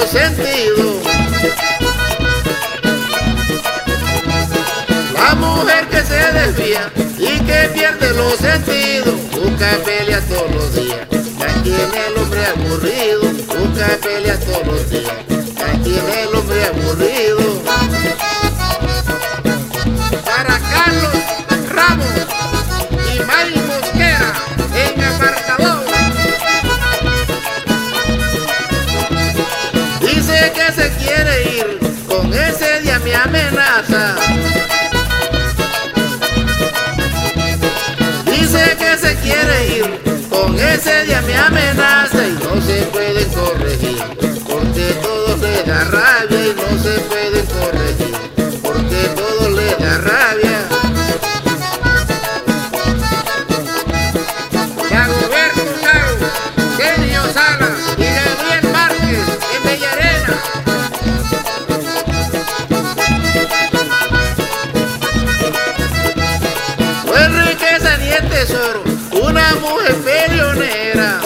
los sentidos. La mujer que se desvía y que pierde los sentidos, busca pelea todos los días, mantiene al hombre aburrido, busca pelea todos los días, mantiene al hombre aburrido. Para Carlos Ramos y Mari Mosquera en apartador. Dice que se quiere ir, con ese día me amenaza. Dice que se quiere ir, con ese día me amenaza y no se pueden corregir, porque todo le da rabia y no se pueden corregir, porque todo le da rabia. Dagoberto Caro, Sergio Salas y Gabriel Márquez en Bellarena. No es riqueza ni es tesoro, una mujer peleonera.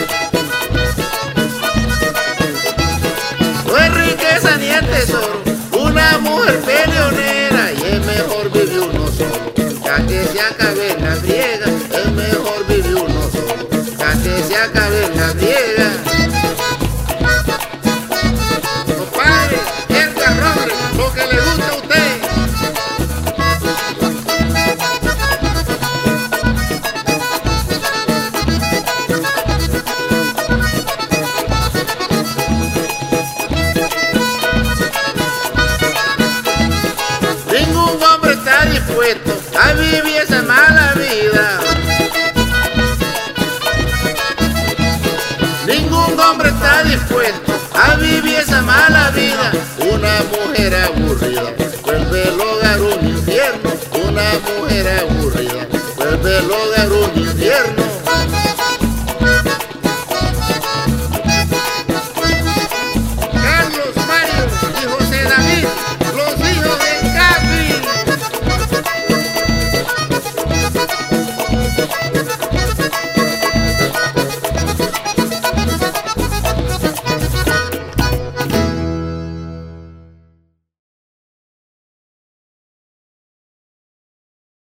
No es riqueza ni es tesoro, una mujer peleonera. Y es mejor vivir uno solo, ya que se acabe la briega. Es mejor vivir uno solo, ya que se acabe la briega. Compadre, Edgar Robles, lo que le gusta a usted. Ningún hombre está dispuesto a vivir esa mala vida. Ningún hombre está dispuesto a vivir esa mala vida. Una mujer aburrida vuelve el hogar un infierno. Una mujer aburrida vuelve el hogar un infierno.